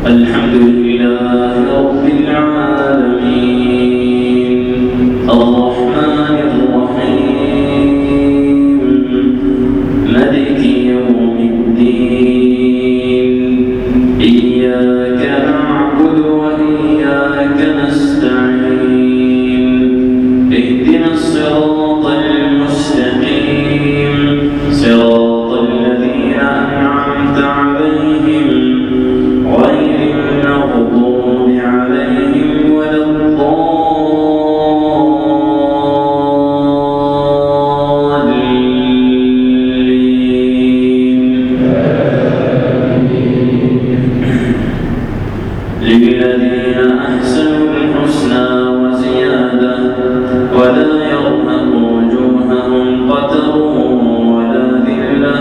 الحمد لله رب العالمين الرحمن الرحيم مالك يوم الدين إياك نعبد وإياك نستعين اهدنا الصراط المستقيم صراط الذين أنعمت عليهم غير المغضوب عليهم ولا الضالين للذين أحسنوا الحسنى وزيادة ولا يرهق وجوههم قتر ولا ذلة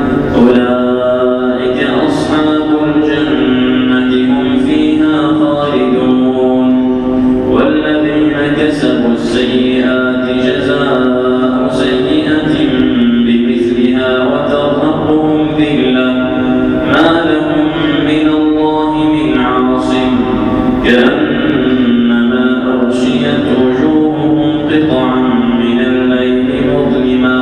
أولئك أصحاب الجنة هم فيها خالدون والذين كسبوا السيئات جزاء سيئة بمثلها وترهقهم ذلة ما لهم من الله من عاصم كأنما أغشيت وجوههم قطعا من الليل مظلما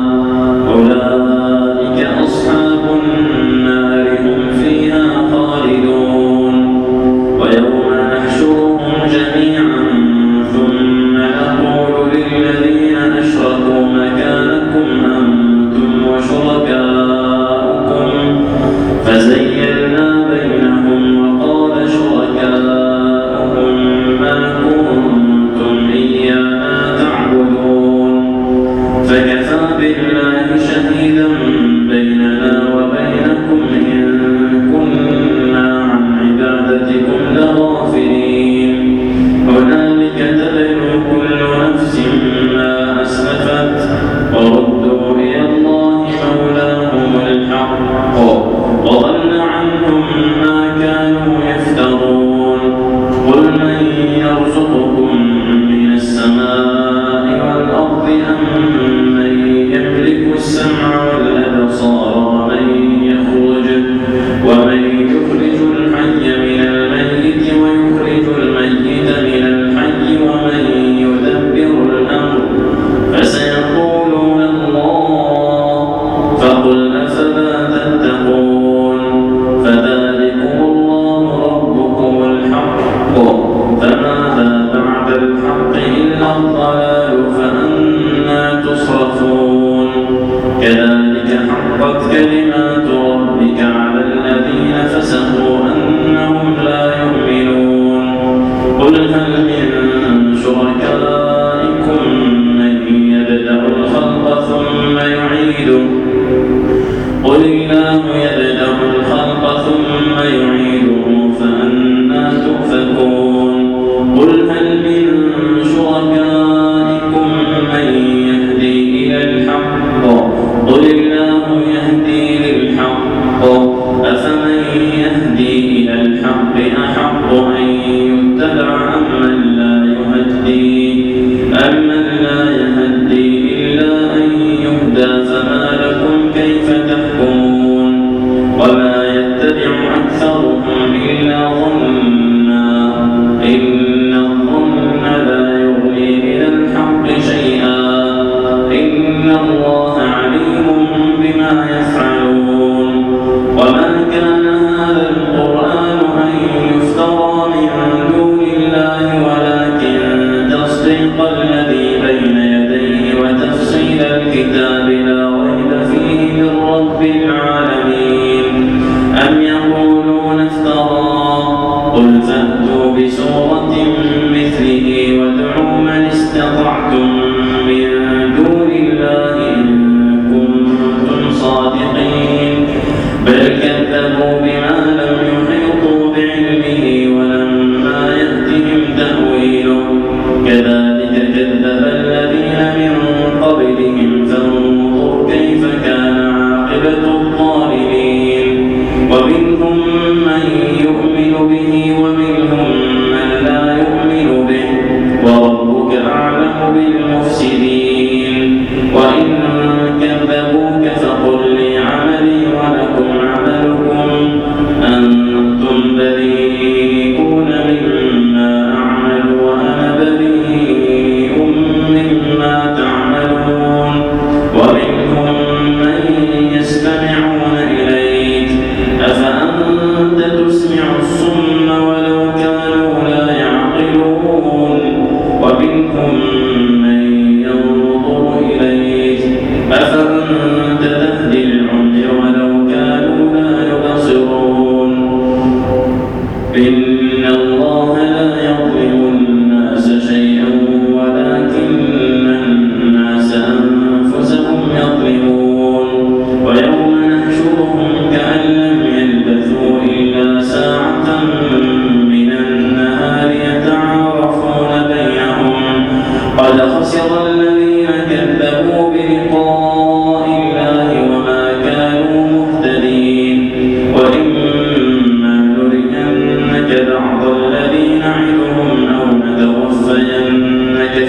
أولئك أصحاب النار هم فيها خالدون ويوم نحشرهم جميعا ثم نقول للذين أشركوا مكانكم أنتم وشركاؤكم فزيّلنا بينهم وقال شركاؤهم ما كنتم إيانا تعبدون فكفى بالله شهيدا بيننا وبينكم إن كنا عن عبادتكم لغافلين هنالك تبلو كل نفس ما أسلفت وردوا إلى الله مولاهم الحق وضل عنهم ما كانوا يفترون قل من يرزقكم من السماء والأرض أم من يملك السمع والأبصار ومن يخرج الحي من الميت ويخرج الميت من الحي ومن يدبر الأمر فسيقولون الله فقل أفلا تتقون فذلكم الله ربكم الحق فماذا بعد الحق إلا الضلال فأنى تصرفون كذلك حقت كلمات ربك على الذين فسقوا أنهم لا يؤمنون قل هل من شركائكم من يبدأ الخلق ثم يعيده قل الله يبدأ الخلق ثم يعيده فأنى تؤفكون قل هل من شركائكم من يهدي إلى الحق قل الله يهدي للحق أفمن يهدي إلى الحق أحق أن يتبع أمن لا يهدي إلا أن يهدى فما لكم كيف تحكمون وما يتبع أكثرهم إلا ظنا إن الظن لا يغني من الحق شيئا إن الله عليم بما يفعلون وما كان هذا القرآن أن يفترى من دون الله ولكن تصديق الذي بين يديه وتفصيل الكتاب لا ريب فيه من رب العالمين أم يقولون افترى قل فأتوا بسورة مثله وادعوا من استطعتم من دون الله إن كنتم صادقين بل كذبوا بما لم يحيطوا بعلمه ولما يأتهم تأويله كذلك كذب الذين من قبلهم فانظر كيف كان عاقبة الظالمين ومنهم من يؤمن به ومنهم من لا يؤمن به وربك أعلم بالمفسدين وإن كذبوك فقل لي عملي ولكم عملكم أنتم بريئون إن الله لا يظلم الناس شيئا ولكن الناس أنفسهم يظلمون ويوم نحشرهم كأن لم يلبثوا إلا ساعة من النهار يتعارفون بينهم قد خسر الذين كذبوا بلقاء الله وما كانوا مهتدين وإما نرينك بعض الذي نعدهم أو نتوفينك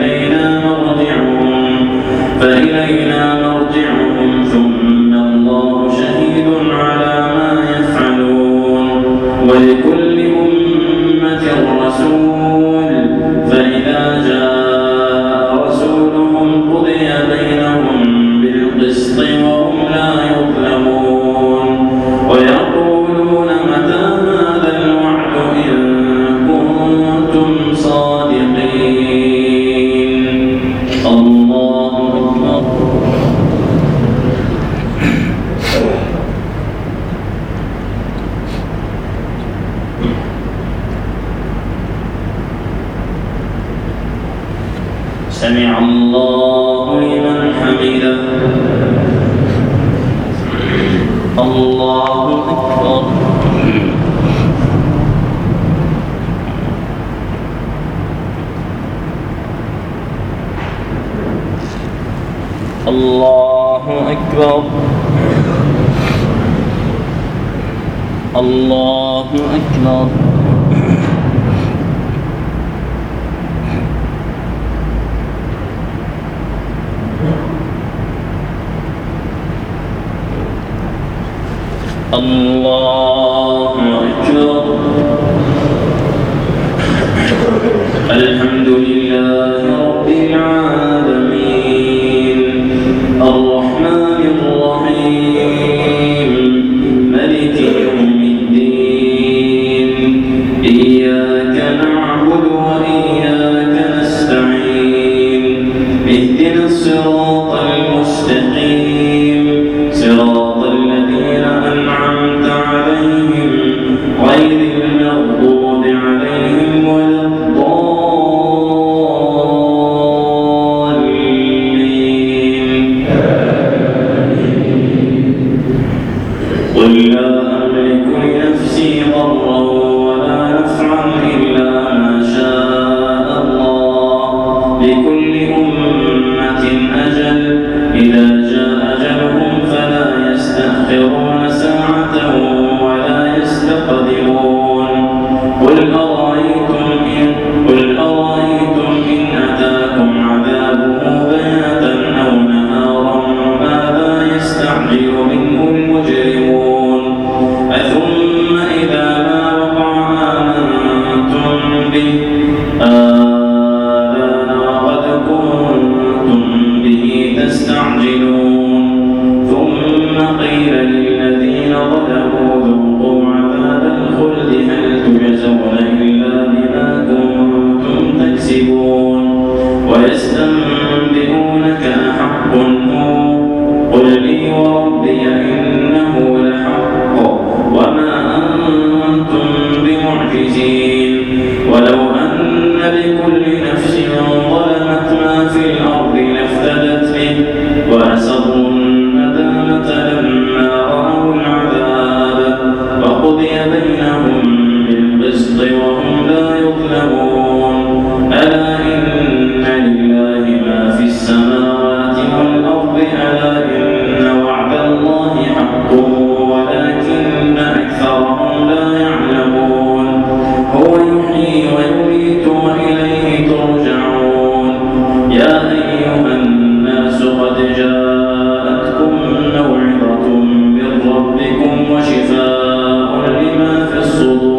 فإلينا مرجعهم ثم الله شهيد على ما يفعلون ولكل أمة رسول فإذا جاء رسولهم قضي بينهم بالقسط وهم لا يظلمون ويقولون متى هذا الوعد إن كنتم صادقين الله أكبر سمع الله لمن حمده الله أكبر الله أكبر الله أكبر الله أكبر الحمد لله رب العالمين الرحمن الرحيم ملك يوم الدين إياك نعبد وإياك نستعين اهدنا الصراط المستقيم صراط الذين أنعمت عليهم غير المغضوب عليهم ولا الضالين قل لا أملك لنفسي ضرا ولا نفعا إلا ما شاء الله لكل أمة أجل إذا جاء أجلهم فلا يستأخرون ساعة ولا يستقدمون قل أرأيتم إن أتاكم عذابه بياتا أو نهارا ماذا يستعجل منه المجرمون أثم إذا ما وقع آمنتم به آلان وقد كنتم به تستعجلون ثم قيل للذين ظلموا ذوقوا عذاب الخلد هل تجزون إلا بما كنتم تكسبون ويستنبئونك أحق هو قل لي وربي إنه لحق وما أنتم بمعجزين ولو أن لكل نفس ظلمت ما في الأرض لافتدت به وأسروا الندامة لما رأوا العذاب وقضي بينهم بالقسط وهم لا يظلمون ألا إن لله ما في السماوات والأرض ألا إن وعد الله حق ولكن أكثرهم لا يعلمون هو يحيي ويميت وإليه ترجعون يا أيها الناس قد جاءتكم موعظة من ربكم وشفاء لما في الصدور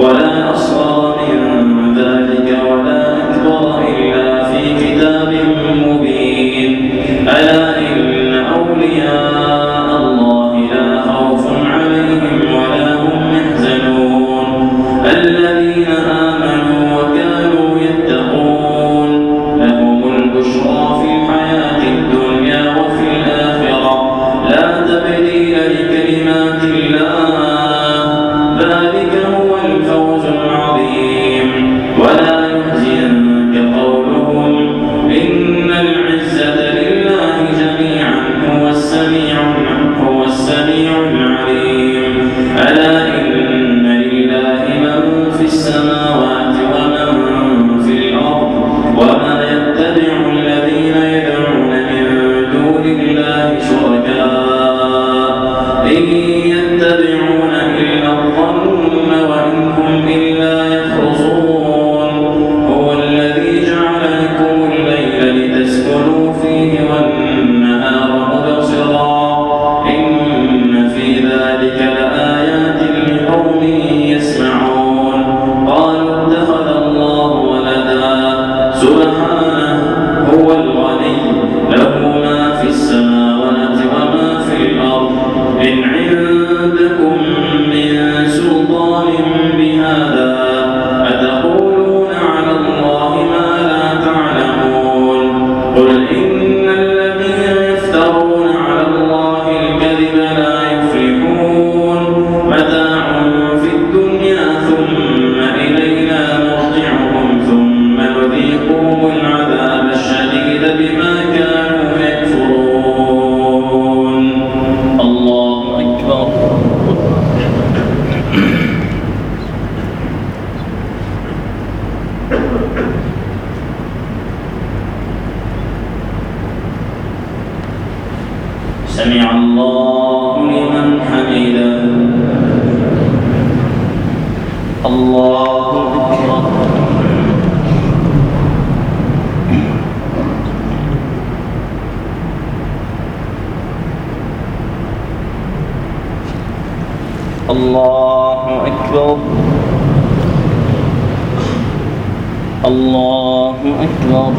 ولا أصغر من ذلك ولا أكبر إلا في كتاب مبين. ألا إن أولياء الله لا خوف عليهم ولا هم يحزنون الذين آمنوا وكانوا يتقون لهم البشرى في الحياة الدنيا وفي الآخرة لا تبديل لكلمات الله ذلك هو الفوز العظيم. ولا يحزنك قولهم إن العزة لله جميعا هو السميع العليم. ألا إن لله من في السماوات ومن في الأرض وما يتبع الذين يدعون من دون الله شركاء إن يتبعون إلا الظن وإن هم إلا يخرصون. هو الذي جعل لكم الليل لتسكنوا فيه والنهار مبصرا إن في ذلك لآيات لقوم يسمعون. قالوا اتخذ الله ولدا سبحانه هو الغني له ما في السماوات وما في الأرض إن عندكم من سلطان بهذا أتقولون على الله ما لا تعلمون. قل إن الذين يفترون على الله الكذب لا يفلحون متاع في الدنيا ثم إلينا مرجعهم ثم نذيقهم العذاب الشديد بما كانوا يكفرون. الله أكبر. سمع الله لمن حمده. الله أكبر. الله أكبر. الله أكبر.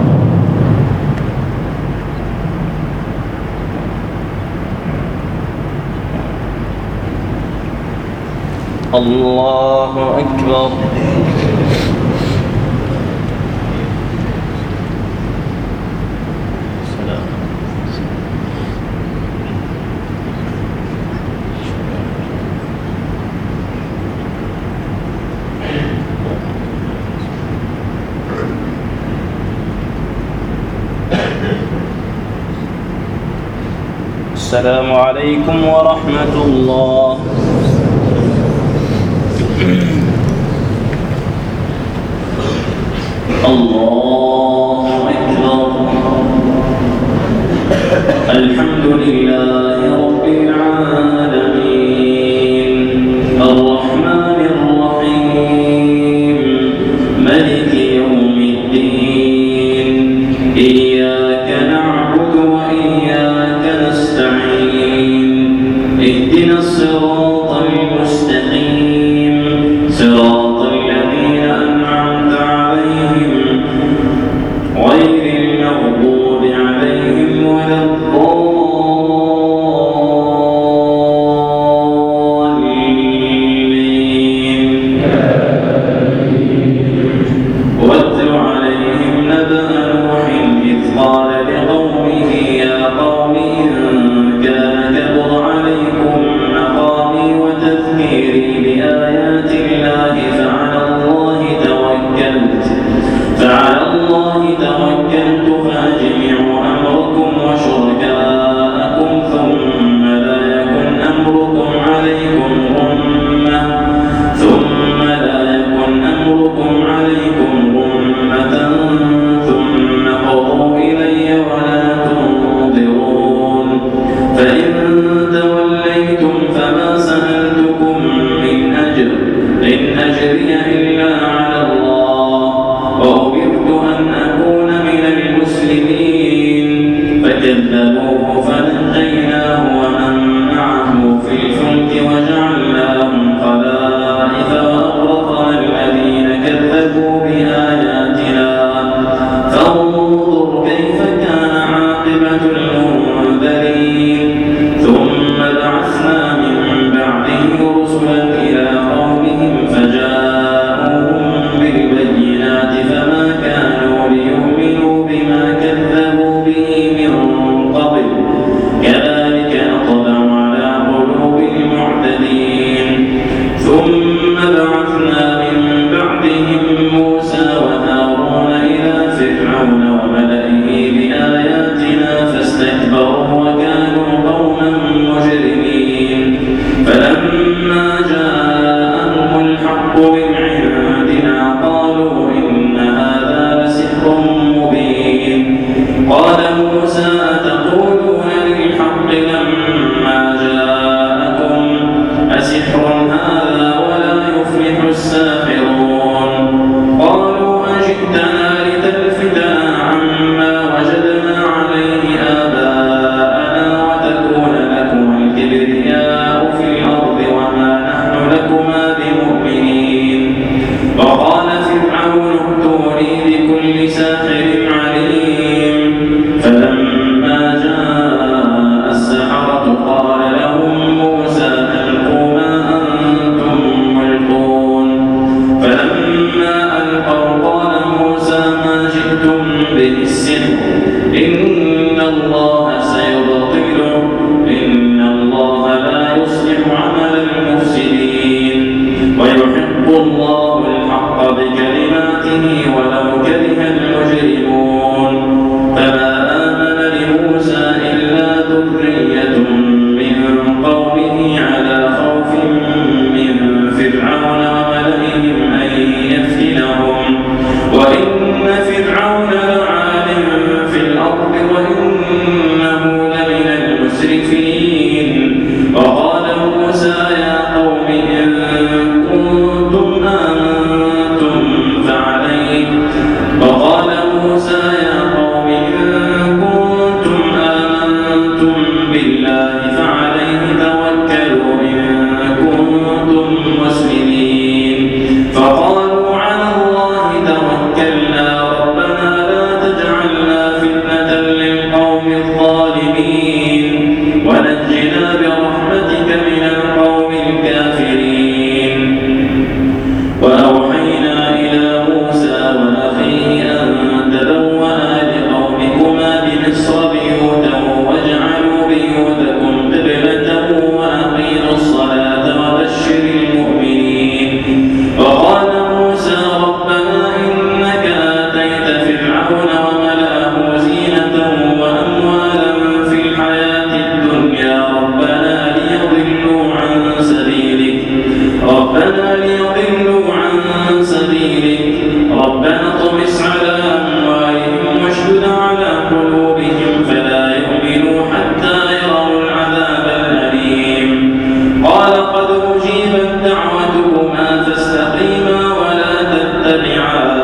الله أكبر. السلام عليكم ورحمة الله. الله أكبر. الحمد لله رب العالمين الرحمن الرحيم ملك يوم الدين إياك نعبد وإياك نستعين اهدنا الصراط المستقيم صراط الذين أنعمت عليهم غير المغضوب عليهم ولا الضالين. واتل عليهم نبأ نوح إذ قال لقومه يا قوم إن كان كبر عليكم مقامي وتذكيري بآيات الله فعلى الله توكلت فأجمعوا أمركم وشركاءكم ثم لا يكن أمركم عليكم غمة ثم قضوا إلي ولا تنظرون. فإن توليتم فما سألتكم من أجر إن أجري إلا على الله وأمرت أن أكون من المسلمين. فكذبوه فنجيناه ومن معه في الفلك وجعلناهم خلائف وأغرقنا الحق من عندنا قالوا إن هذا لسحر مبين. قال موسى أتقولون للحق لما جاءكم أسحر هذا ولا يفلح الساحرون. قالوا أجئتنا لتلفتنا عما وجدنا عليه آباءنا وتكون لكم الكبرياء في الأرض وما نحن لكما بمؤمنين. وقال فرعون ائتوني بكل ساحر عليم. فلما جاء السحرة قال لهم موسى ألقوا ما أنتم ملقون. فلما ألقوا قال موسى ما جئتم به السحر إن الله سيبطله إن الله لا يصلح عمل المفسدين ويحق الله الحق بكلماته ولو كره المجرمون. فما آمن لموسى إلا ذرية من قومه على خوف من فرعون وملئهم أن يفتنهم وإن فرعون لعال في الأرض وإنه لمن المسرفين. وقال موسى يا قوم إن كنتم آمنتم بالله فعليه توكلوا إن كنتم مسلمين. فقالوا على الله توكلنا ربنا لا تجعلنا فتنة للقوم الظالمين ونجنا برحمتك من القوم الكافرين. وأوحينا إلى موسى وأخيه أن تبوأ لقومكما بمصر بيوتا واجعلوا بيوتكم قبلة وأقيموا الصلاة وبشر المؤمنين. وقال موسى ربنا إنك آتيت فرعون وملأه زينة وأموالا في الحياة الدنيا ربنا ليضلوا عن سبيلك ربنا اطمس على أموالهم واشدد على قلوبهم فلا يؤمنوا حتى يروا العذاب الأليم. قال قد أجيبت دعوتكما فاستقيما ولا تتبعان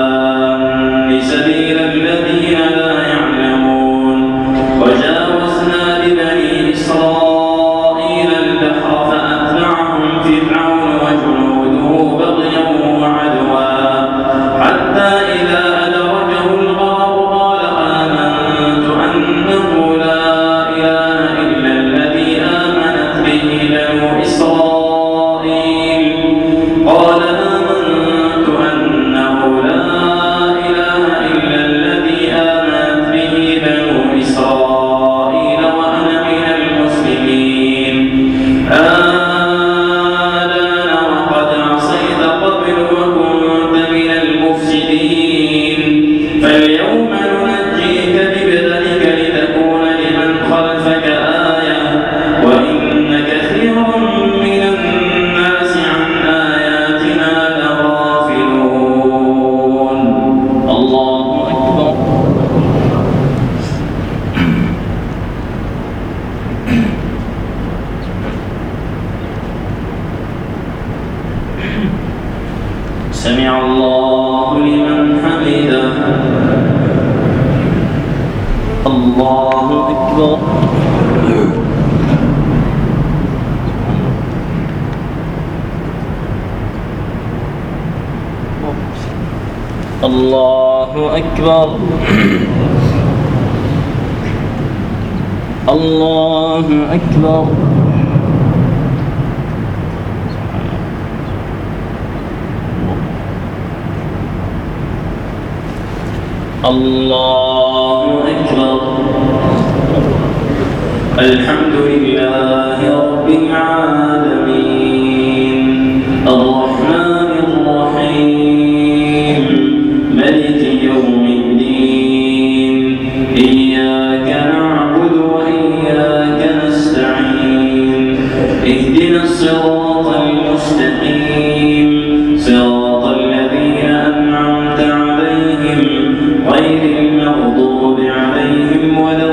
سبيل الذين لا يعلمون. وجاوزنا ببني إسرائيل البحر فأتبعهم فرعون وجنوده بغيا وعدوا حتى إذا أدركه الغرق قال آمنت أنه لا إله إلا الذي آمنت به بنو إسرائيل. قال آمنت أنه لا إله إلا الذي آمنت به بنو إسرائيل وأنا من المسلمين. آلان وقد عصيت قبل وكنت من المفسدين. فاليوم ننجيك ببدنك لتكون لمن خلفك آية وإن كثيرا من الناس عن آياتنا لغافلون. الله أكبر. سمع الله لمن حمده. الله أكبر. الله أكبر. الله أكبر. الله أكبر. الحمد لله رب العالمين الرحمن الرحيم ملك يوم الدين إياك نعبد وإياك نستعين اهدنا الصراط المستقيم صراط الذين أنعمت عليهم غير المغضوب عليهم ولا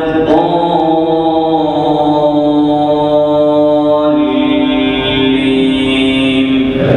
الضالين.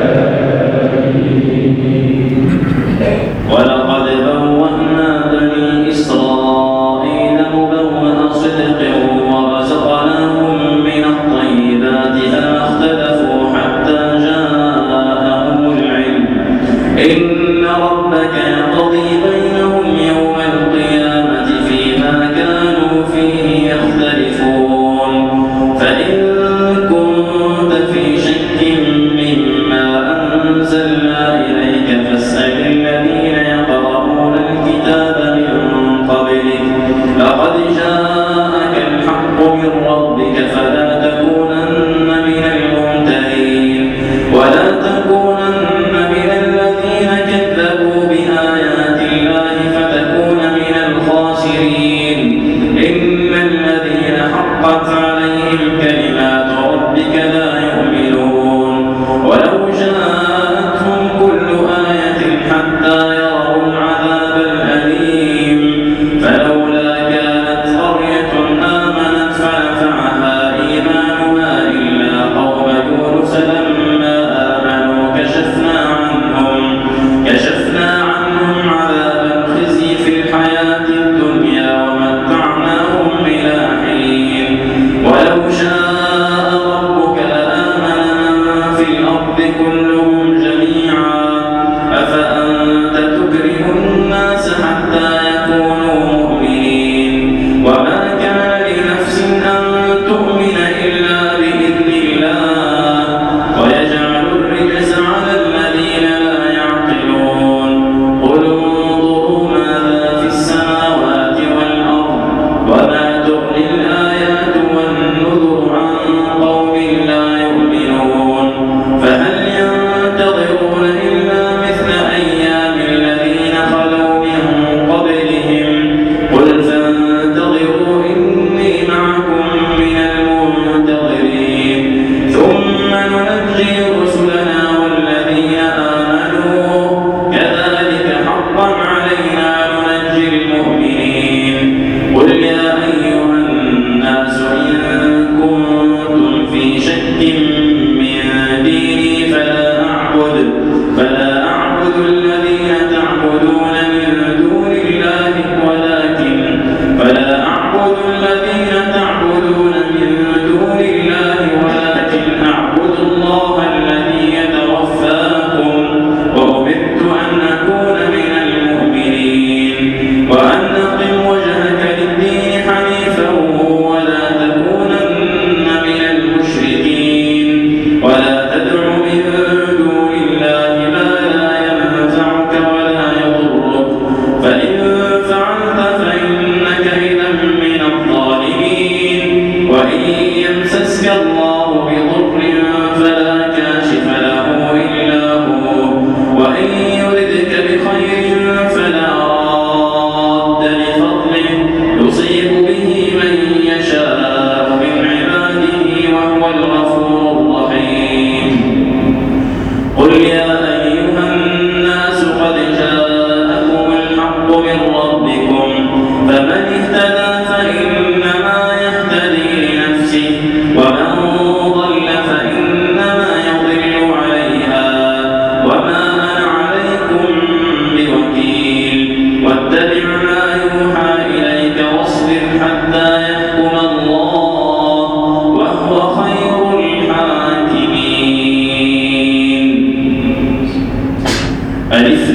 ولقد بوأنا بني إسرائيل مبوأ صدق ورزقناهم من الطيبات فما اختلفوا حتى جاءهم العلم إن ربك يقضي بينهم يوم القيامة فيما كانوا فيه يختلفون. فإن كنت في شك مما أنزلنا إليك فاسأل الذين يقرؤون الكتاب من قبلك لقد جاءك الحق من ربك فلا تكونن من الممترين ولا تكونن من الذين كذبوا بآيات الله فتكون من الخاسرين. إن الذين حقت عليهم كلمات ربك لا يؤمنون ولو جاءتهم كل آية حتى يروا العذاب الأليم. فلولا كانت قرية آمنت فنفعها إيمانها إلا قوم يونس لما آمنوا كشفنا عنهم عذاب الخزي في الحياة الدنيا ومتعناهم إلى حين. ولو شاء ربك لآمن من في الأرض كلهم جميعا أفأنت تكره الناس حتى يكونوا مؤمنين. وما كان لنفس أن تؤمن إلا بإذن الله ويجعل الرجس على الذين لا يعقلون. قل انظروا ماذا في السماوات والأرض وما تغني الآيات والنذر عن قوم لا يؤمنون. فهل ينتظرون إلا مثل أيام الذين خلوا من قبلهم قل فانتظروا إني معكم من المنتظرين ثم ننجي رسلنا والذين آمنوا كذلك حقا علينا ننجي المؤمنين. قل يا أيها الناس إن كنتم في شك من ديني فلا أعبد الذين تعبدون من دون الله ولكن أعبد الله الذي يتوفاكم وأمرت أن أكون من المؤمنين وأن أقم وجهك للدين حنيفا ولا تكونن من المشركين ولا تدع من دون الله ما لا ينفعك ولا يضرك فإن فعلت فإنك إذا من الظالمين. وإن يمسسك الله بضر فلا كاشف له إلا هو وإن يردك بخير فلا راد لفضله يصيب به من يشاء من عباده وهو الغفور الرحيم. قل يا أيها الناس قد جاءكم الحق من ربكم فمن اهتدى فإنما يهتدي لنفسه ومن ضل فإنما يضل عليها وما أنا عليكم بوكيل. واتبع ما يوحى إليك واصبر حتى يحكم الله وهو خير الحاكمين. ألف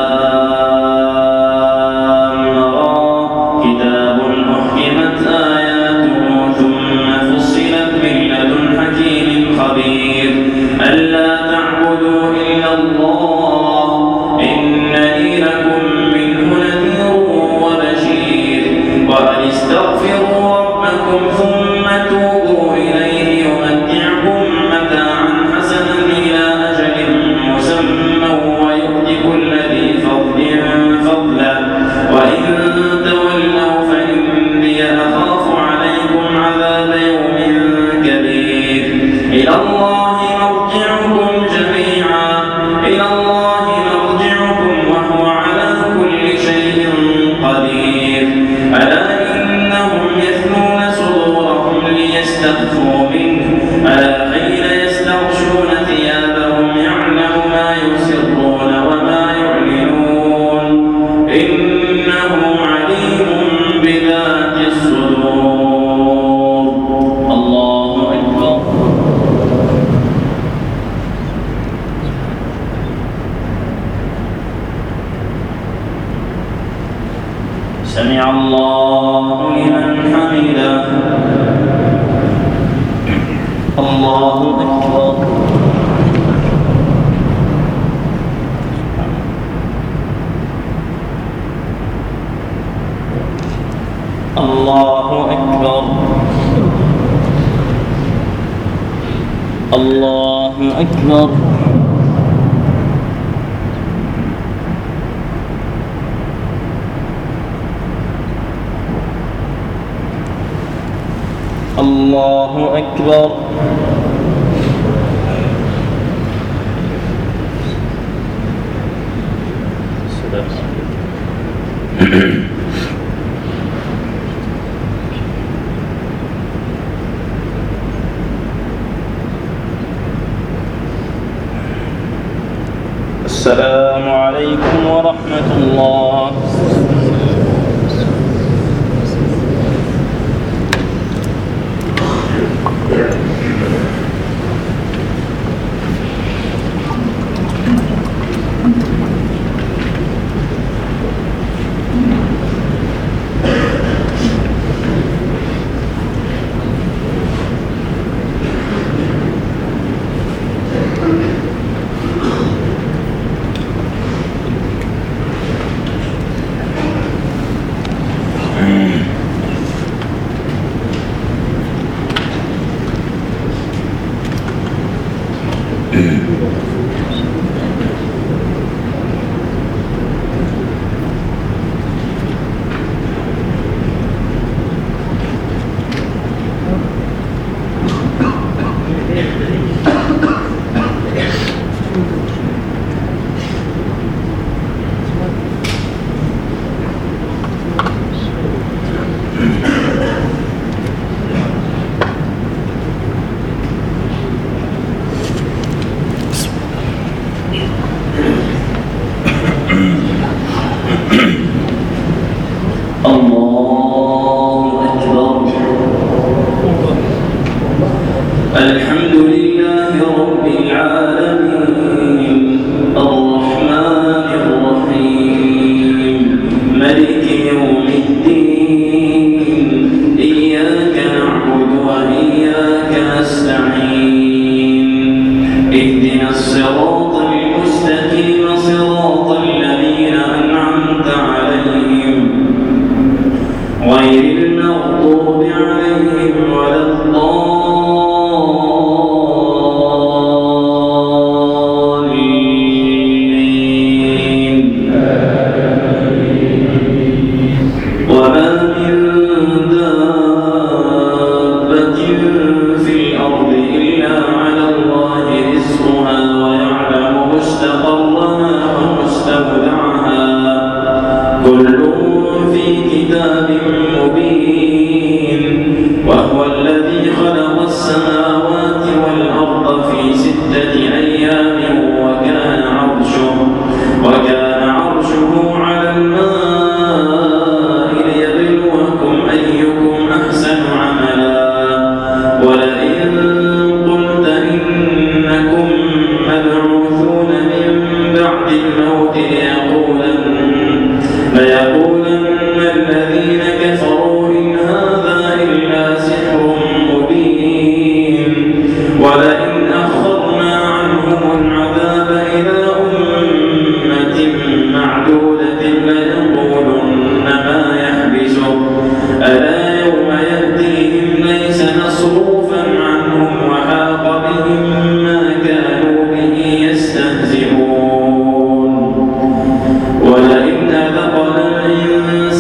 لام را كتاب أحكمت آياته ثم فصلت من لدن حكيم خبير ألا تعبدوا إلا الله إنني لكم منه نذير وبشير. وأن استغفروا ربكم ثم توبوا إليه يمتعكم متاعا حسنا إلى أجل مسمى ويؤت كل ذي فضل الله مرجعكم وهو على كل شيء قدير ألا إنهم يثنون صدورهم ليستخفوا منه ألا حين يستغشون ثيابهم يعلم ما يسرون وما يعلنون إنه عليم بذات الصدور. الله أكبر. سمع الله لمن حمده. الله أكبر. الله أكبر. الله أكبر. الله أكبر. السلام عليكم ورحمة الله. الحمد لله رب العالمين الرحمن الرحيم ملك يوم الدين إياك نعبد وإياك نستعين اهدنا الصراط المستقيم صراط الذين أنعمت عليهم غير المغضوب عليهم ولا الضالين. وما من دابة في الأرض إلا على الله رزقها ويعلم مستقرها ومستودعها كل في كتاب مبين وهو الذي خلق السماوات والأرض في 6 أيام وكان عرشه على الماء ليبلوكم أيكم أحسن عملا ولئن قلت إنكم مبعوثون من بعد الموت ليقولن الذين كفروا إن هذا إلا سحر مبين ولئن أخرنا عنهم العذاب إلى أمة معدودة ليقولن ما يحبسه ألا يوم يأتيهم ليس مصروفا عنهم وحاق بهم ما كانوا به يستهزئون ولئن أذقنا الإنسان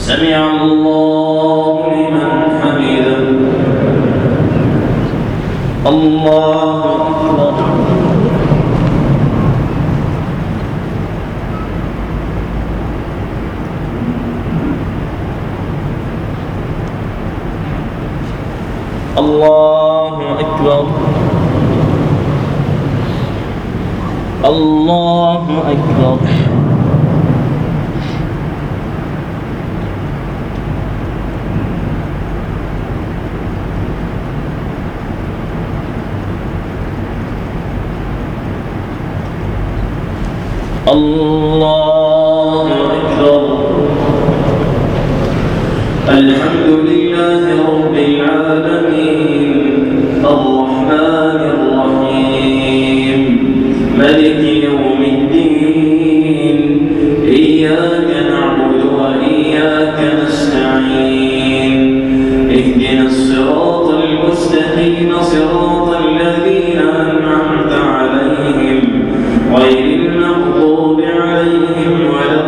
سمع الله لمن حمده. الله أكبر. الله أكبر. الله أكبر. الله أكبر. الحمد لله رب العالمين الرحمن الرحيم ملك يوم الدين إياك نعبد وإياك نستعين اهدنا الصراط المستقيم صراط الذين أنعمت عليهم غير المغضوب عليهم ولا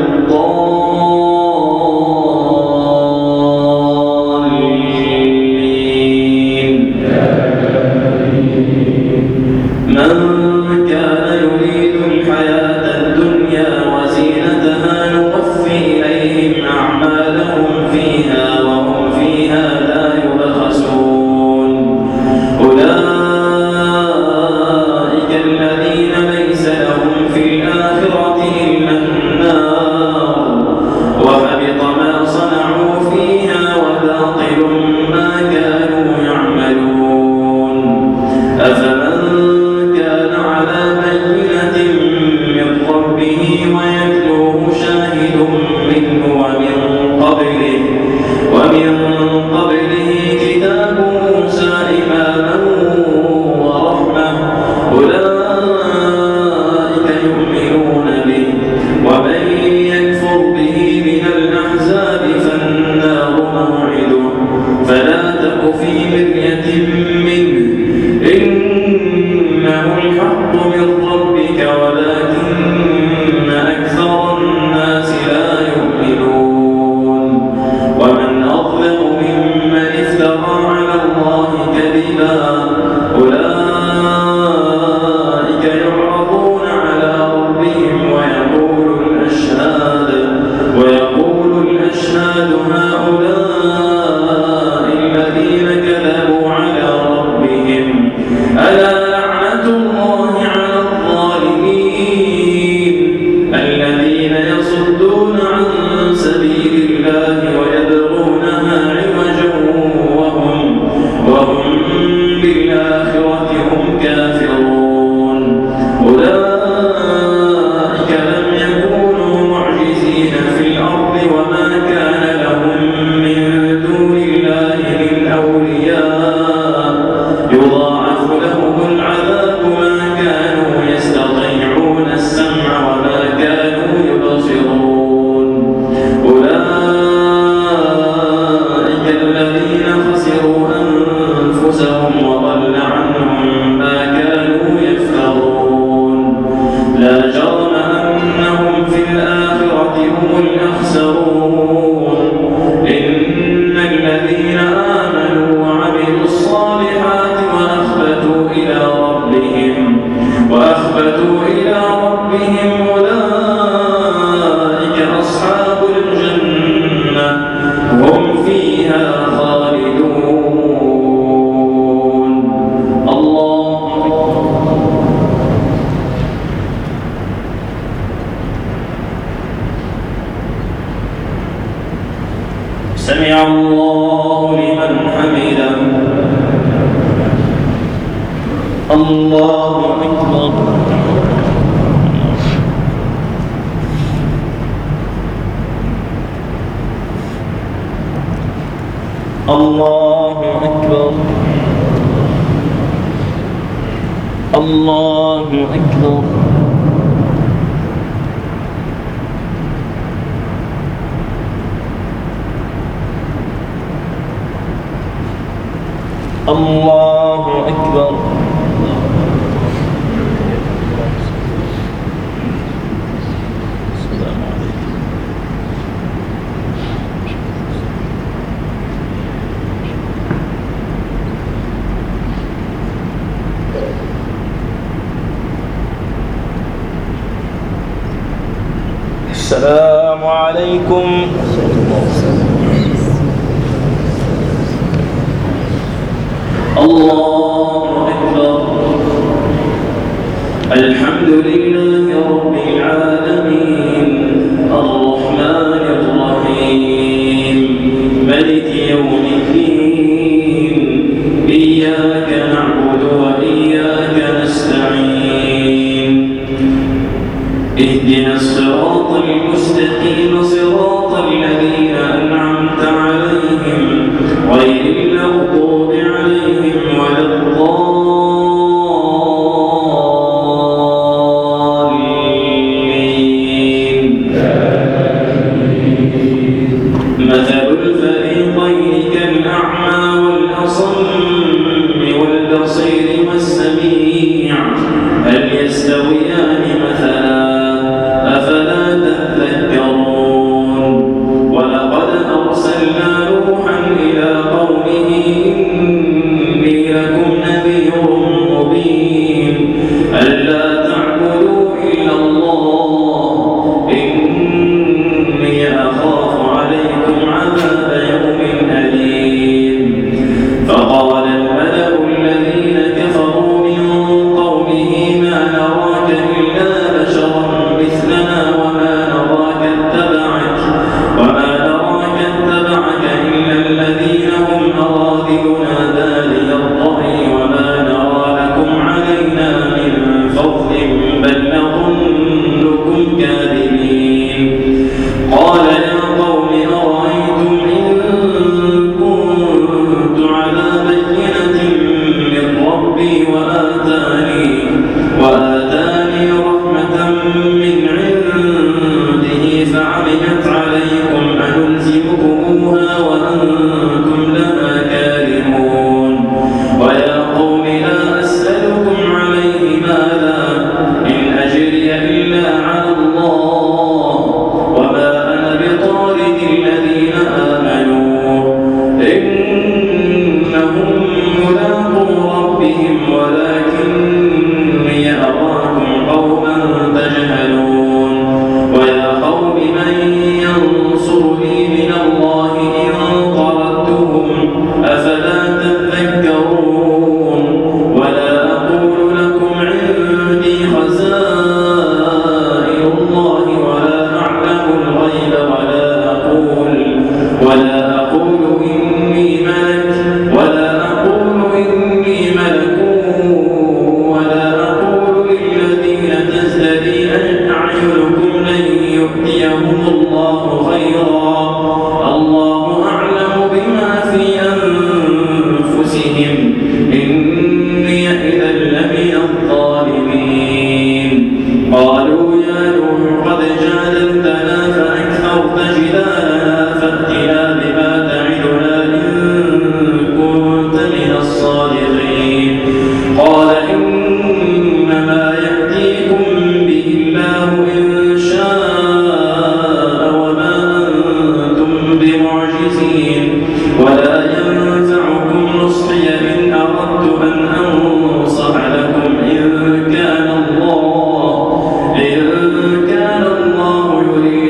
الضالين. من كان يريد الحياة الدنيا وزينتها نوفي إليهم أعمالهم فيها وهم فيها لا يبخسون. أولئك الذين ليس لهم في الآخرة إلا النار وحبط ما صنعوا فيها وباطل ما كانوا يعملون. أفمن كان على بينة من ربه ويتلوه شاهد منه ومن قبله كتاب موسى إماما ورحمة أولئك يؤمنون به ومن يكفر به من الأحزاب فالنار موعده فلا تك في مرية منه إنه الحق من ربك ولكن أكثر الناس لا يؤمنون. ومن أظلم ممن افترى على الله كذبا أولئك يعرضون على ربهم ويقول الأشهاد هؤلاء الذين كذبوا على ربهم ألا لعنة الله على الظالمين الذين يصدون عن سبيل الله ويبغونها عوجا وهم بالآخرة هم كافرون. أولئك لم يكونوا معجزين في الأرض وما كان لهم من دون الله من أولياء يضاعف لهم العذاب ما كانوا يستطيعون السمع وما كانوا يبصرون. أولئك الذين خسروا أنفسهم وضل عنهم ما كانوا يفترون. لا جرم أنهم في الآخرة هم الأخسرون. إن الذين آمنوا وعملوا الصالحات وأخبتوا إلى ربهم أولئك أصحاب الجنة هم فيها خالدون. الله سمع الله لمن حمده. الله أكبر. الله أكبر. الله أكبر. الله أكبر. السلام عليكم. السلام عليكم. الله أكبر. الحمد لله رب العالمين الرحمن الرحيم ملك يوم الدين إياك نعبد وإياك نستعين اهدنا الصراط المستقيم صراط الذين أنعمت عليهم غير المغضوب عليهم ولا الضالين. مثل الفريقين كالأعمى والأصم والبصير والسميع هل يستويان مثلا أفلا تذكرون. ولقد أرسلنا نوحا إلى قومه إني لكم نذير مبين ألا تعبدوا إلا الله إني أخاف عليكم عذاب يوم أليم. فقال الملأ الذين كفروا من قومه ما نراك إلا بشرا مثلنا وما نراك اتبعك إلا الذين هم أراذلنا بادي الرأي وما نرى لكم علينا من فضل بل نظنكم كاذبين. قال يا قوم أرأيتم إن كنت على بينة من ربي وآتاني رحمة من عنده فعميت عليكم أنلزمكموها وأنتم لها كارهون. ويا قوم لا أسألكم عليه مالا إن أجري إلا على الله وما أنا بطارد الذين آمنوا إنهم ملاقو ربهم ولكني أراكم قوما تجهلون. ويا قوم من ينصرني من الله إن طردتهم أفلا تذكرون. ولا أقول لكم عندي خزائن الله ولا أعلم الغيب ولا أقول إني ملك ولا أقول للذين تزدري أعينكم لن يؤتيهم الله خيرا الله أعلم بما في أنفسهم إني إذا لمن الظالمين. قالوا يا نوح قد جادلتنا فأكثرت جدالنا فأتنا بما تعدنا إن كنت من الصادقين. قال إنما يأتيكم به الله إن شاء وما أنتم بمعجزين ولا ينفعكم نصحي إن أردت أن أنصح لكم إن كان الله يريد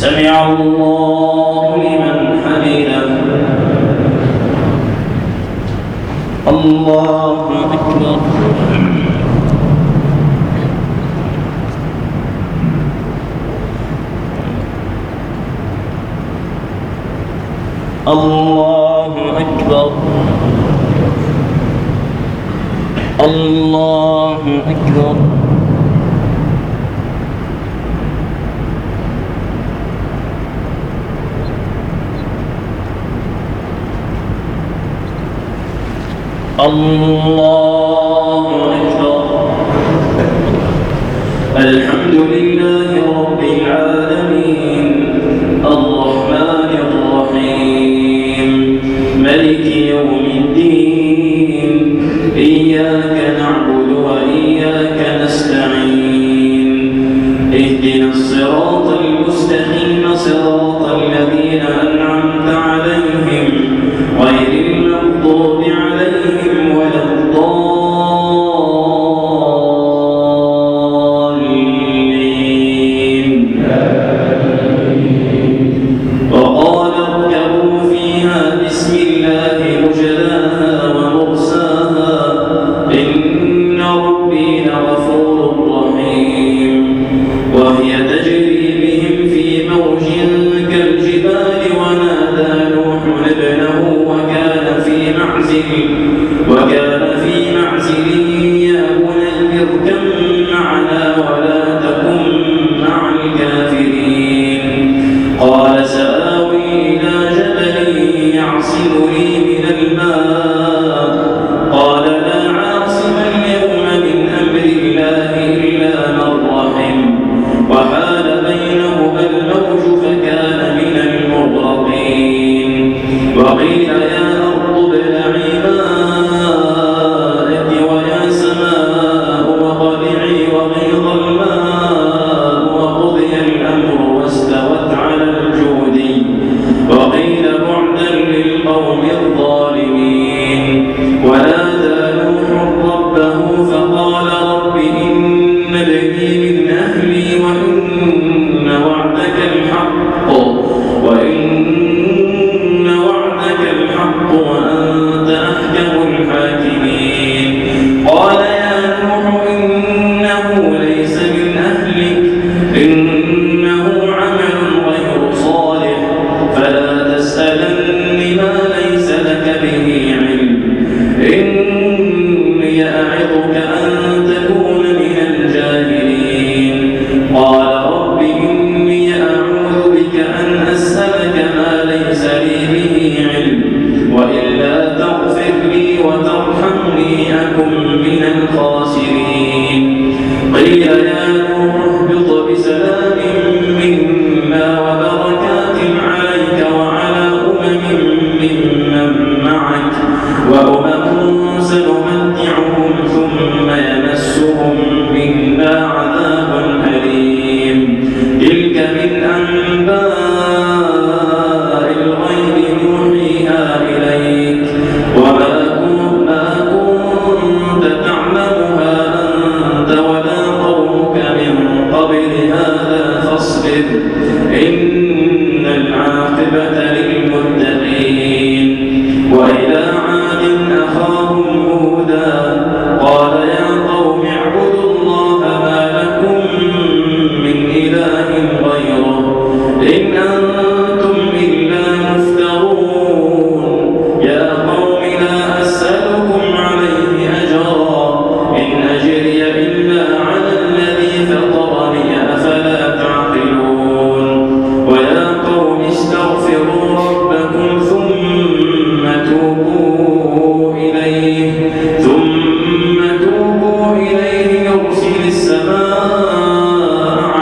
سمع الله لمن حمده الله أكبر الله أكبر الله أكبر الله أكبر الحمد لله رب العالمين الرحمن الرحيم ملك يوم الدين إياك نعبد وإياك نستعين اهدنا الصراط المستقيم صراط الذين أنعمت عليهم غير المغضوب عليهم ولا الضالين وقال اركبوا فيها بسم الله مجراها ومرساها إن ربي لغفور رحيم وهي تجري بهم في موج كالجبال ونادى نوح ابنه وكان في معزل يا بني اركب معنا ولا تكن مع الكافرين قال سآوي إلى جبل يعصمني من الماء قال لا عاصم اليوم من أمر الله إلا من رحم وحال بينهما الموج فكان من المغرقين وقيل يا أرض ابلعي ماءك ويا سماء وقلعي وغيض الماء وقضي الأمر واستوت على الجود وقيل بعدا للقوم الظالمين ونادى نوح ربه فقال رب إن ابني من أهلي وإن وعدك الحق وأنت أحكم الحاكمين قال يا نوح إنه ليس من أهلك إنه عمل غير صالح فلا تسألني ما ليس لك به علم إني أعظك أن تكون من الجاهلين قال رب إني أعوذ بك أن أسألك ما ليس لي به علم وإلا تغفر لي وترحمني أكن من الخاسرين قيل يا نوح اهبط بسلام منا وبركات عليك وعلى ممن معك وأمم سنمتعهم ثم يمسهم منا عذاب أليم تلك من أنباء الغيب نوحيها إليك وما كنت تعلمها أنت ولا قومك من قبل هذا فاصبر إن العاقبة للمتقين وإلى عاد أخاهم هودا قال يا قوم اعبدوا الله ما لكم من إله غيره إن أنتم إلا مفترون يا قوم لا أسألكم عليه أجرا إن أجري إلا على الذي فطرني أفلا تعقلون ويا قوم استغفروا ربكم ثم توبوا إليه يرسل السماء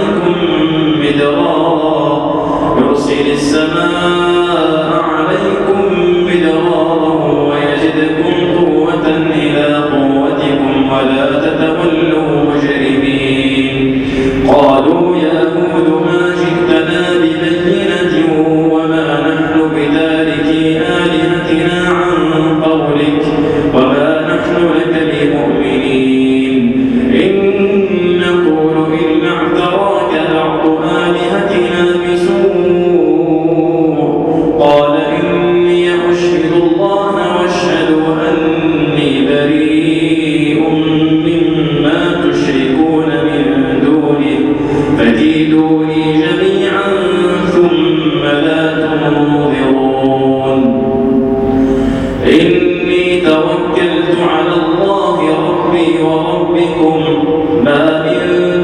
عليكم مدرارا ويزدكم قوة إلى قوتكم ولا تتولوا مجرمين قالوا يا هود ما جئتنا ببينة وما نحن بتاركي آلهتنا عن قولك وما نحن لك بمؤمنين إن نقول إلا اعتراك بعض آلهتنا كيدوني جميعا ثم لا تنظرون إني توكلت على الله ربي وربكم ما من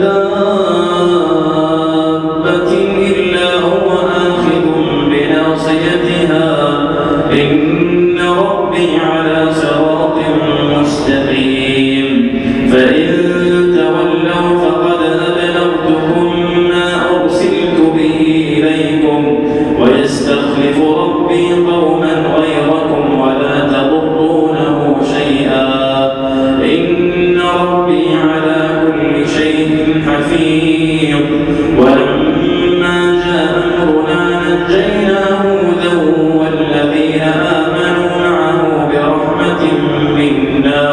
دابة إلا هو آخذ بناصيتها إن ربي على صراط مستقيم فإن تولوا فقد أبلغتكم ما أرسلت به إليكم ويستخلف ربي قوما غيركم ولا تضرونه شيئا إن ربي على كل شيء حفيظ ولما جاء أمرنا نجينا هودا والذين آمنوا معه برحمة منا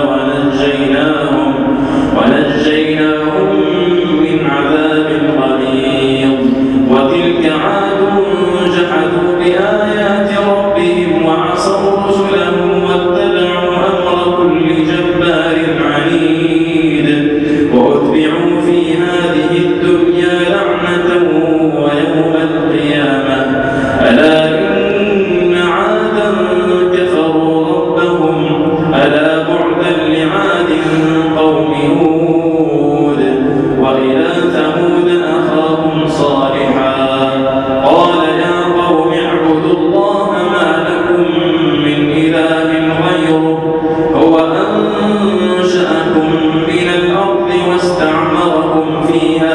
ونجيناهم من عذاب غليظ وتلك عاد جحدوا بآيات ربهم وعصوا رسله واتبعوا أمر كل جبار عنيد وأتبعوا في هذه الدنيا لعنة ويوم القيامة ألا إن عادا كفروا ربهم ألا بعدا لعاد قوم هود وإلى ثمود أخاهم صالحا قال يا قوم اعبدوا الله ما لكم من إله غيره هو أنشأكم من الأرض واستعمركم فيها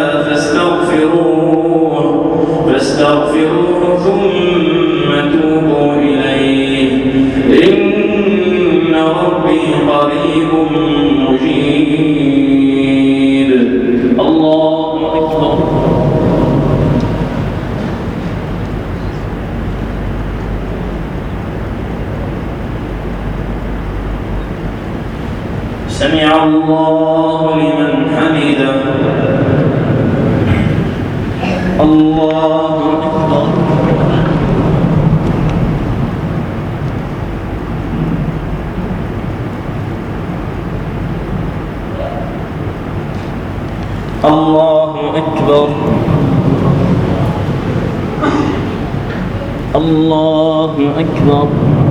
فاستغفروه ثم توبوا إليه إن ربي قريب مجيب الله أكبر سمع الله لمن حمده الله أكبر الله أكبر الله أكبر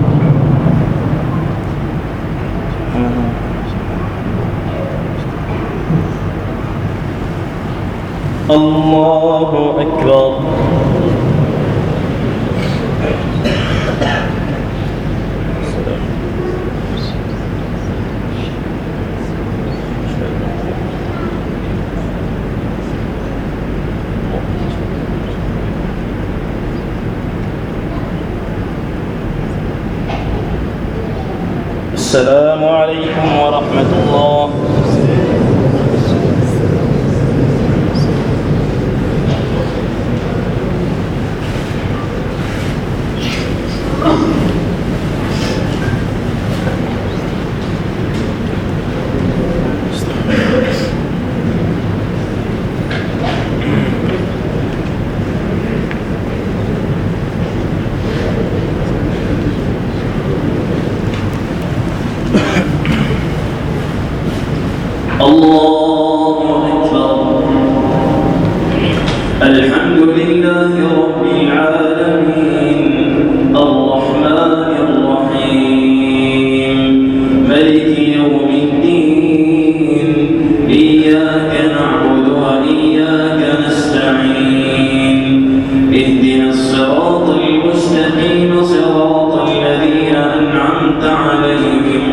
الله أكبر السلام عليكم ورحمة الله. الله أكبر. الحمد لله رب العالمين الرحمن الرحيم ملك يوم الدين إياك نعبد وإياك نستعين اهدنا الصراط المستقيم صراط الذين أنعمت عليهم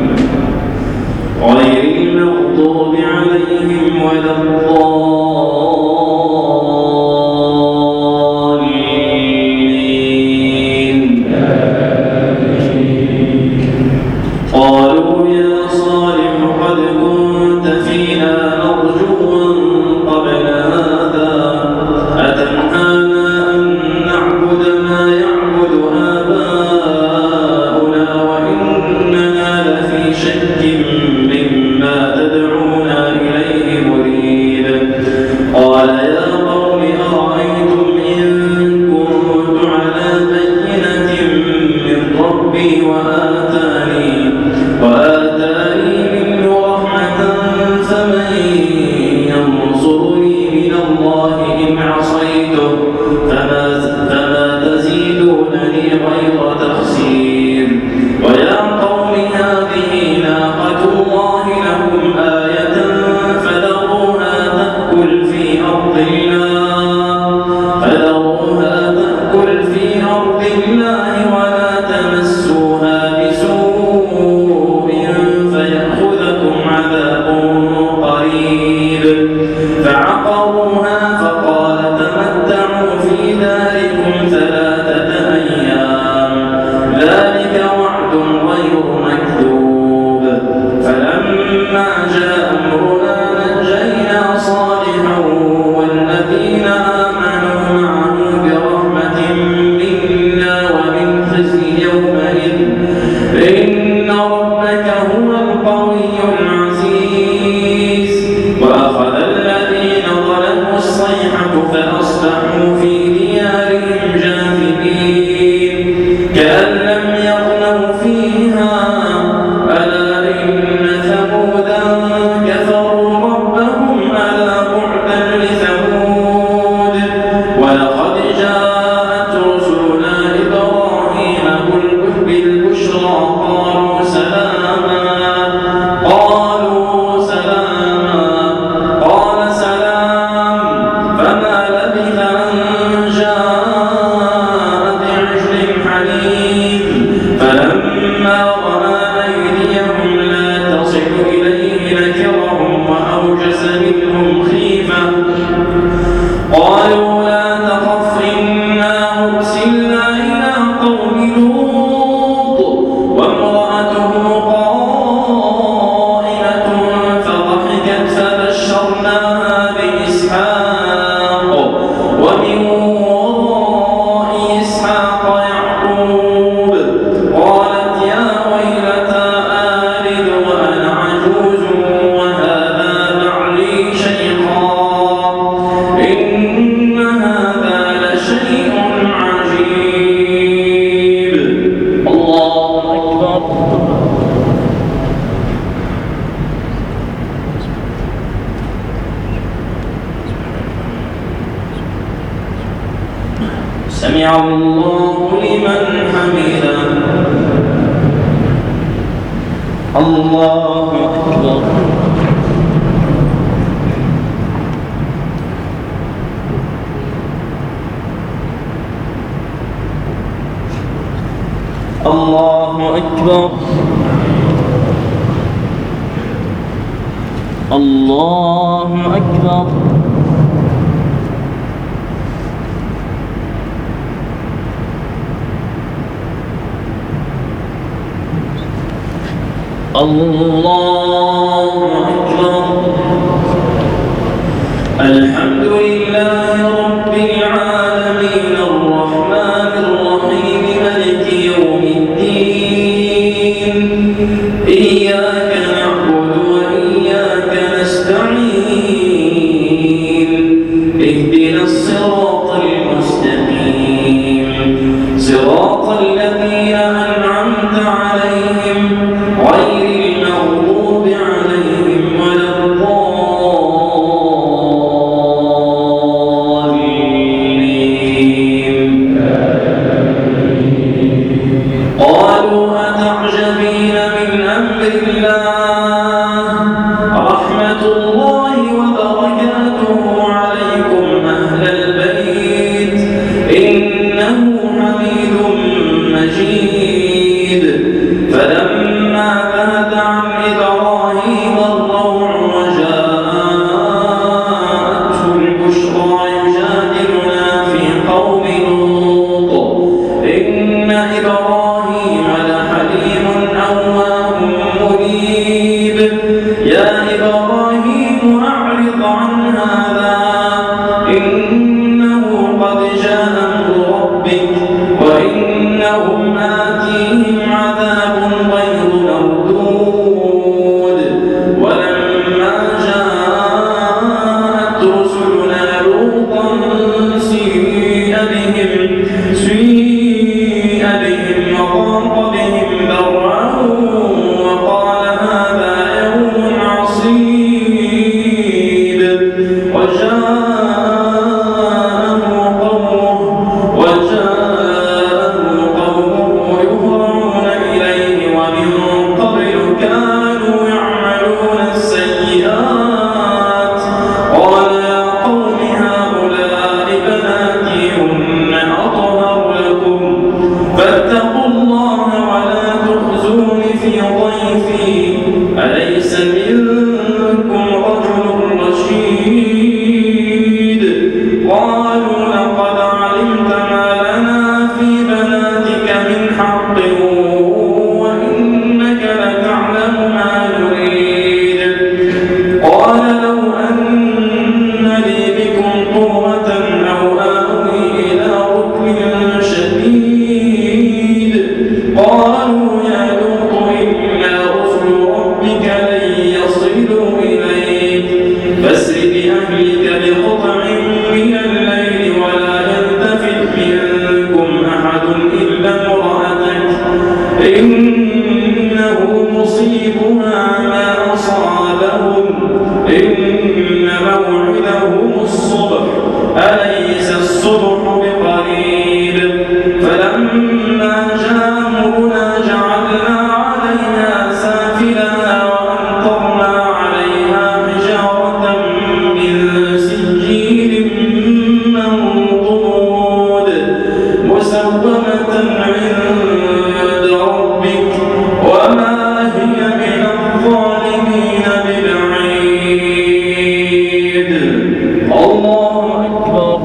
غير المغضوب عليهم ولا الضالين أرض الله فذروها تأكل في أرض الله ولا تمسوها بسوء فيأخذكم عذاب قريب فعقروها فقال تمتعوا في داركم 3 أيام ذلك وعد غير مكذوب فلما جاء أمرنا نجينا صالحا والذين آمنوا معه برحمة منا ومن خزي يومئذ إن ربك هو القوي العزيز وأخذ الذين ظلموا الصيحة فأصبحوا في ديارهم جاثمين كأن لم يغنوا فيها ألا إن ثمودا كفروا ربهم ألا بعدا لثمود ولقد جاءت رسلنا إبراهيم بالبشرى قالوا سلاما قال سلام فما لبث أن جاء بعجل حنيذ فلما رأى أيديهم لا تصل إليه نكرهم وأوجس منهم خيفة قالوا لا تخف إنا أرسلنا إلى قوم لوط وامرأته قائمة فضحكت فبشرناها بإسحاق ومن وراء إسحاق يعقوب قالت يا ويلتى آلد وأنا عجوز وهذا بعلي شيخا إن هذا لشيء عجيب الله أكبر سمع الله لمن حمده الله أكبر الله أكبر الله أكبر الله أكبر الحمد لله رب العالمين الرحمن الرحيم مالك يوم الدين إياك نعبد وإياك نستعين اهدنا الصراط المستقيم صراط الذين أنعمت عليهم غير المغضوب عليهم ولا الضالين قالوا أتعجبين من أمر الله رحمة الله وبركاته عليكم أهل البيت إنه حميد مجيد فلما ذهب قالوا لقد علمت ما لنا في بناتك من حق وإنك لتعلم ما نريد قال لو أن لي بكم قوة أو آوي إلى ركن شديد قالوا يا لوط إنا رسل ربك لن يصلوا إليك فاسر بأهلك بقطع من الليل ولا يلتفت منكم أحد إلا امرأتك إنه مصيبها ما أصابهم إن موعدهم الصبح أليس الصبح بقريب فلما جاء أمرنا جعلنا عليها سافلها وأمطرنا عليها حجارة من سجيل منضود مسومة عند ربك وما هي من الظالمين ببعيد. الله أكبر.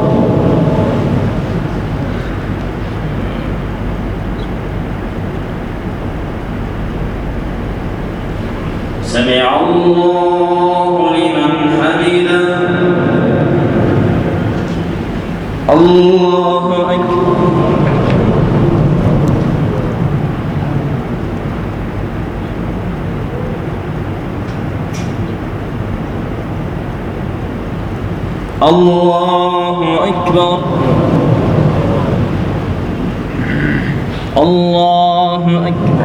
سمع الله لمن حمده. الله أكبر. الله أكبر. الله أكبر.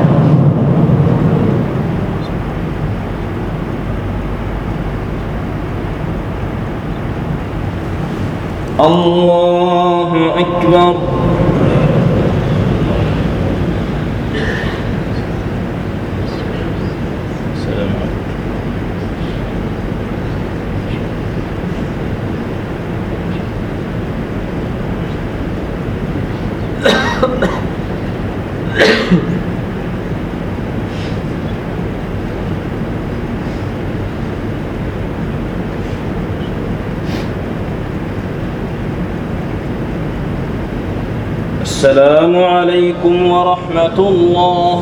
الله أكبر. السلام عليكم. السلام عليكم ورحمة الله.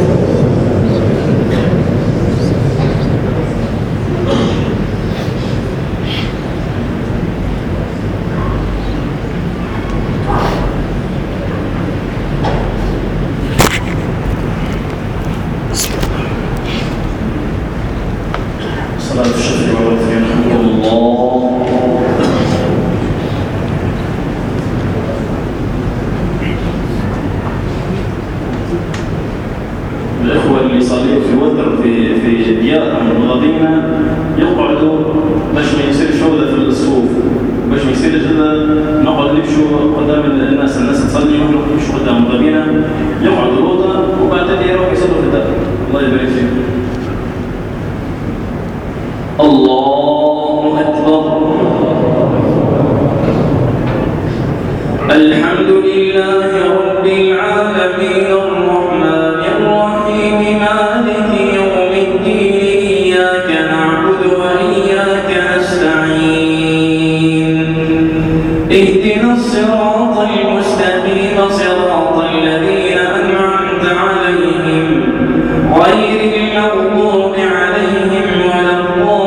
صلاة الشفع والوتر يرحمكم الله. الإخوة اللي يصلون في وتر في ديارهم الغضينة يقعدوا باش ما يصير شوذة في الصفوف باش ما يصير نقعد نمشوا قدام الناس تصلي ونحن نمشوا قدام الغضينة يقعدوا الوضع وبعدين يروحوا يصلوا في الدار. الله يبارك فيكم. الله أكبر. الحمد لله رب العالمين الرحمن الرحيم مالك يوم الدين إياك نعبد وإياك نستعين اهدنا الصراط المستقيم صراط الذين أنعمت عليهم غير المغضوب عليهم ولا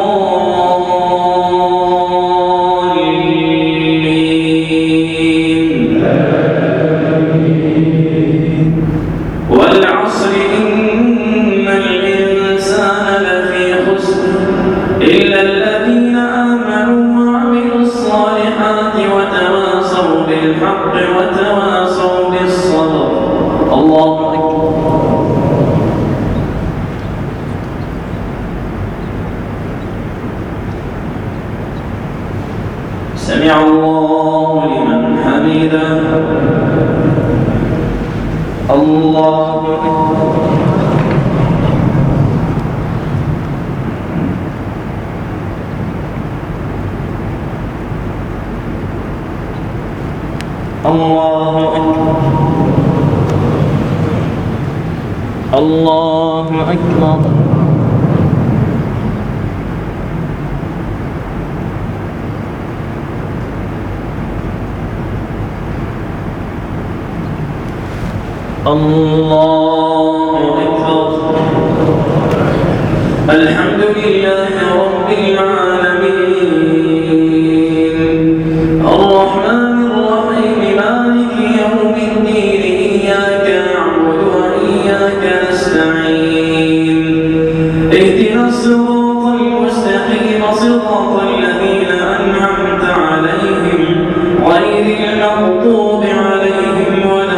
والعصر إن الإنسان لفي خسر إلا الذين آمنوا وعملوا الصالحات وتواصوا بالحق وتواصوا بالصبر. الله أكبر. سمع الله لمن حمده. الله أكبر. الله أكبر. الله أكبر. الله أكبر. الحمد لله رب العالمين الرحمن الرحيم مالك يوم الدين إياك نعبد وإياك نستعين اهدنا الصراط المستقيم صراط الذين أنعمت عليهم غير المغضوب عليهم ولا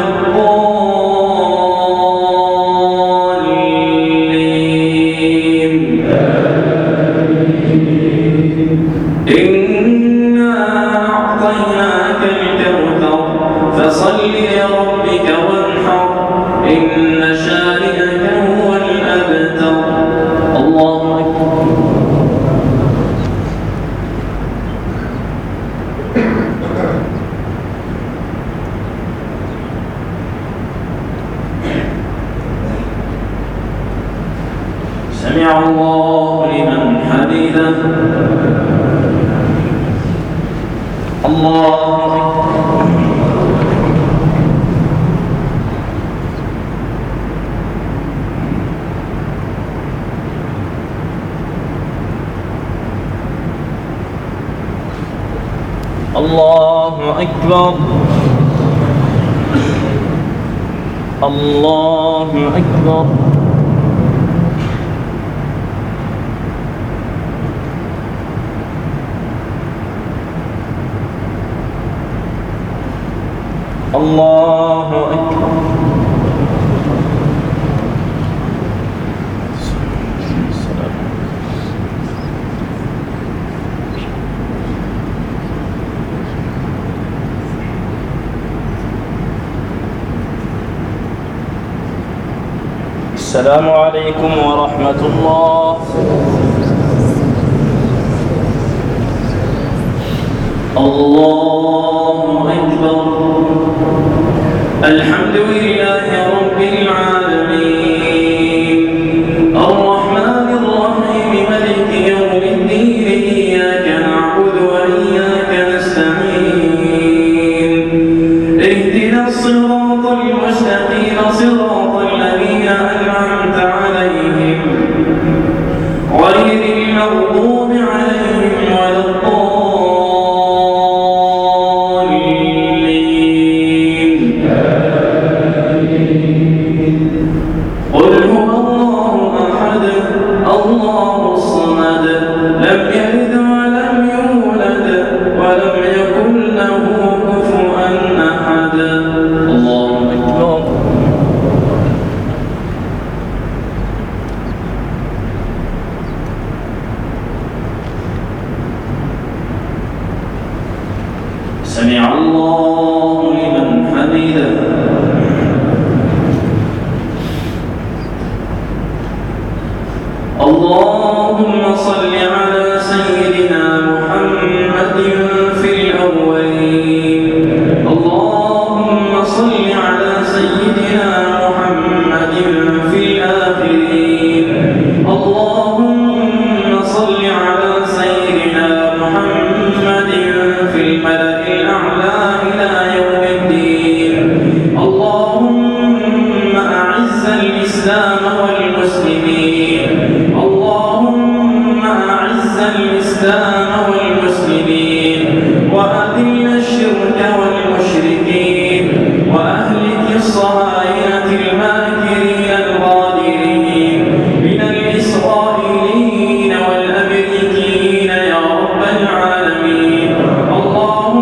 إنا أعطيناك الكوثر فصل لربك وانحر إن شانئك هو الأبتر. الله أكبر. سمع الله لمن حمده. الله أكبر. الله أكبر. الله أكبر. الله أكبر. السلام عليكم ورحمة الله. الله أكبر. الحمد لله رب العالمين الرحمن الرحيم مالك يوم الدين إياك نعبد وإياك نستعين اهدنا الصراط المستقيم صراط الذين أنعمت عليهم غير المغضوب عليهم ولا الضالين. قل هو الله أحد الله الصمد لم يلد ولم يولد ولم يكن له كفوا أحد. الله أكبر. سمع الله لمن حمده. اللهم صل على سيدنا محمد في الأولين اللهم صل على سيدنا محمد في الآخرين اللهم صل على سيدنا محمد في الملأ الأعلى إلى يوم الدين. اللهم أعز الإسلام والمسلمين اللهم أعز الإسلام والمسلمين وأذل الشرك والمشركين وأهلك الصهاينة الماكرين الغادرين من الإسرائيليين والأمريكيين يا رب العالمين. اللهم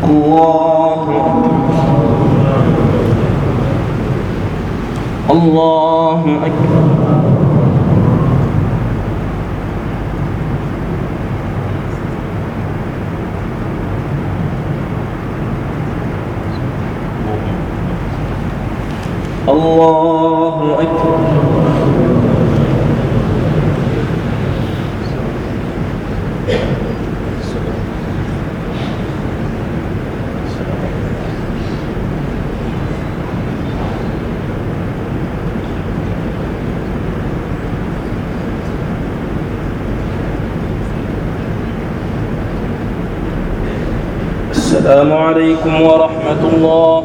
الله أكبر الله أكبر الله أكبر السلام عليكم ورحمة الله.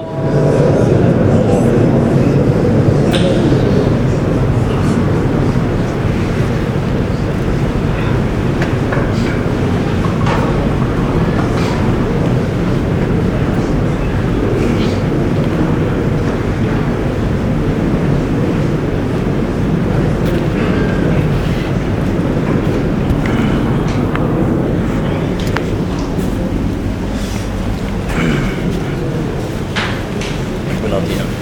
بنعطيها